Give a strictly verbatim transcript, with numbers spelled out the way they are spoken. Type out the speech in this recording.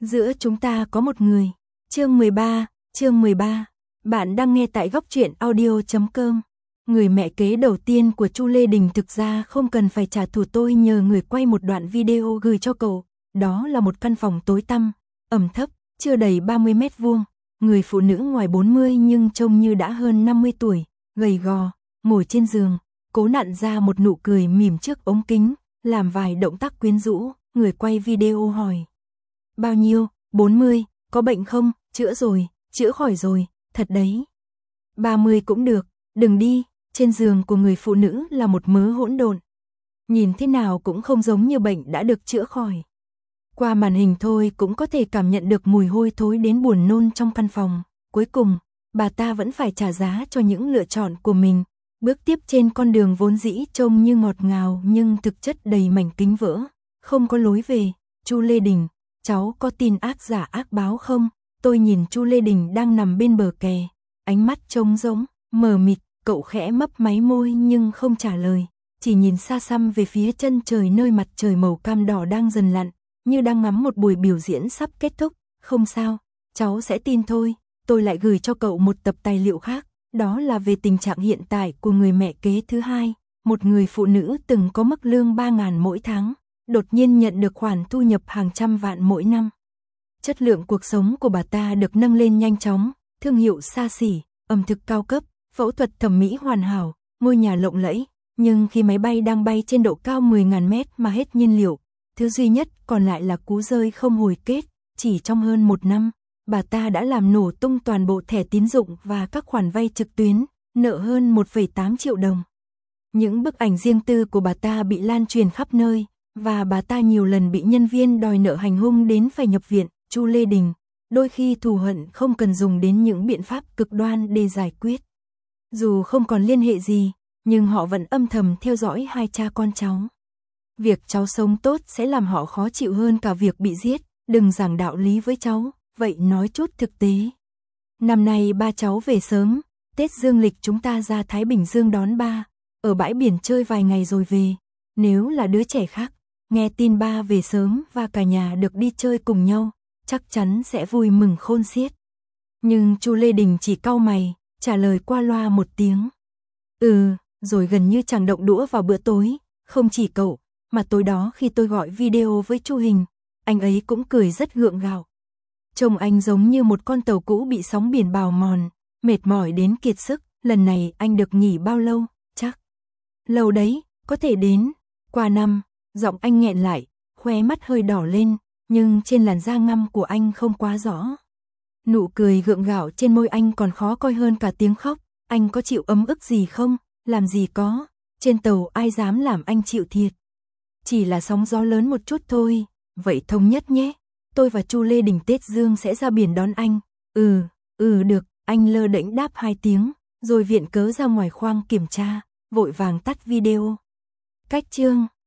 Giữa chúng ta có một người. Chương mười ba, chương mười ba. Bạn đang nghe tại góc truyện audio chấm com. Người mẹ kế đầu tiên của Chu Lê Đình thực ra không cần phải trả thù, tôi nhờ người quay một đoạn video gửi cho cậu. Đó là một căn phòng tối tăm, ẩm thấp, chưa đầy ba mươi mét vuông. Người phụ nữ ngoài bốn mươi nhưng trông như đã hơn năm mươi tuổi, gầy gò, ngồi trên giường, cố nặn ra một nụ cười mỉm trước ống kính, làm vài động tác quyến rũ. Người quay video hỏi: bao nhiêu? bốn mươi, có bệnh không? Chữa rồi, chữa khỏi rồi, thật đấy. ba mươi cũng được, đừng đi. Trên giường của người phụ nữ là một mớ hỗn độn. Nhìn thế nào cũng không giống như bệnh đã được chữa khỏi. Qua màn hình thôi cũng có thể cảm nhận được mùi hôi thối đến buồn nôn trong căn phòng. Cuối cùng, bà ta vẫn phải trả giá cho những lựa chọn của mình. Bước tiếp trên con đường vốn dĩ trông như ngọt ngào nhưng thực chất đầy mảnh kính vỡ. Không có lối về. Chu Lê Đình, cháu có tin ác giả ác báo không? Tôi nhìn Chu Lê Đình đang nằm bên bờ kè, ánh mắt trống rỗng, mờ mịt. Cậu khẽ mấp máy môi nhưng không trả lời, chỉ nhìn xa xăm về phía chân trời nơi mặt trời màu cam đỏ đang dần lặn, như đang ngắm một buổi biểu diễn sắp kết thúc. Không sao, cháu sẽ tin thôi. Tôi lại gửi cho cậu một tập tài liệu khác, đó là về tình trạng hiện tại của người mẹ kế thứ hai, một người phụ nữ từng có mức lương ba ngàn mỗi tháng, đột nhiên nhận được khoản thu nhập hàng trăm vạn mỗi năm. Chất lượng cuộc sống của bà ta được nâng lên nhanh chóng, thương hiệu xa xỉ, ẩm thực cao cấp, phẫu thuật thẩm mỹ hoàn hảo, ngôi nhà lộng lẫy. Nhưng khi máy bay đang bay trên độ cao mười nghìn mét mà hết nhiên liệu, thứ duy nhất còn lại là cú rơi không hồi kết. Chỉ trong hơn một năm, bà ta đã làm nổ tung toàn bộ thẻ tín dụng và các khoản vay trực tuyến, nợ hơn một phẩy tám triệu đồng. Những bức ảnh riêng tư của bà ta bị lan truyền khắp nơi, và bà ta nhiều lần bị nhân viên đòi nợ hành hung đến phải nhập viện. Chu Lê Đình, đôi khi thù hận không cần dùng đến những biện pháp cực đoan để giải quyết. Dù không còn liên hệ gì, nhưng họ vẫn âm thầm theo dõi hai cha con cháu. Việc cháu sống tốt sẽ làm họ khó chịu hơn cả việc bị giết. Đừng giảng đạo lý với cháu, vậy nói chút thực tế. Năm nay ba cháu về sớm, Tết dương lịch chúng ta ra Thái Bình Dương đón ba, ở bãi biển chơi vài ngày rồi về. Nếu là đứa trẻ khác, nghe tin ba về sớm và cả nhà được đi chơi cùng nhau, chắc chắn sẽ vui mừng khôn xiết. Nhưng Chu Lê Đình chỉ cau mày, trả lời qua loa một tiếng. Ừ, rồi gần như chẳng động đũa vào bữa tối. Không chỉ cậu, mà tối đó khi tôi gọi video với Chu Hình, anh ấy cũng cười rất gượng gạo. Trông anh giống như một con tàu cũ bị sóng biển bào mòn, mệt mỏi đến kiệt sức. Lần này anh được nghỉ bao lâu? Chắc lâu đấy, có thể đến qua năm. Giọng anh nghẹn lại, khóe mắt hơi đỏ lên, nhưng trên làn da ngăm của anh không quá rõ. Nụ cười gượng gạo trên môi anh còn khó coi hơn cả tiếng khóc. Anh có chịu ấm ức gì không? Làm gì có, trên tàu ai dám làm anh chịu thiệt. Chỉ là sóng gió lớn một chút thôi. Vậy thống nhất nhé, tôi và Chu Lê Đình Tết Dương sẽ ra biển đón anh. Ừ, ừ được, anh lơ đễnh đáp hai tiếng, rồi viện cớ ra ngoài khoang kiểm tra, vội vàng tắt video. Cách chương